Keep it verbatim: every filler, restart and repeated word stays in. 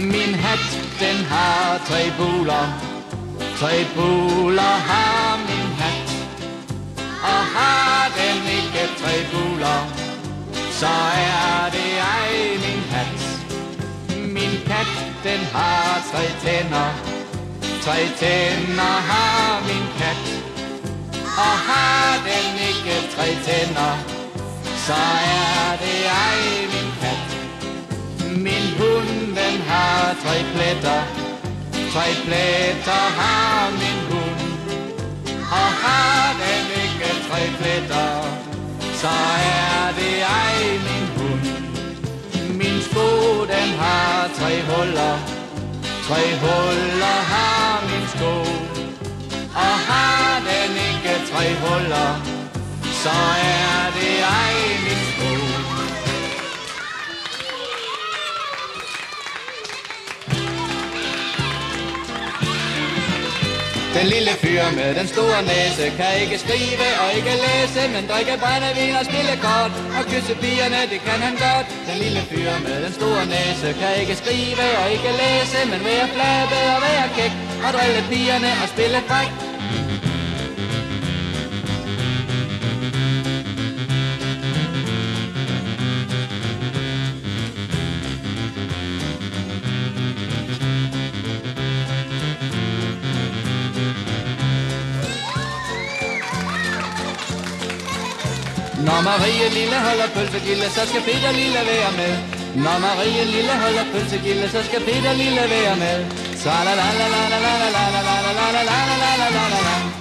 Min hat, den har tre buler. Tre buler har min hat. Og har den ikke tre buler, så er det ej min hat. Min kat, den har tre tænder. Tre tænder har min kat. Og har den ikke tre tænder, så er det ej min kat. Min hund, den har tre pletter. Tre pletter har min hund. Og har den ikke tre pletter, så er det ej min hund. Min sko, den har tre huller. Tre huller har min sko. Og har den ikke tre huller, så er det ej min sko. Den lille fyr med den store næse kan ikke skrive og ikke læse, men drikke brændevin og spille kort og kysse pigerne, det kan han godt. Den lille fyr med den store næse kan ikke skrive og ikke læse, men være flabbe og være kæk og drille pigerne og spille fræk. Når Marie Lille holder pølsegilde, så skal Peter Lille være med. Når Marie Lille holder pølsegilde, så skal Peter Lille være med. Så la la la la la la la la la la la la la la la la la.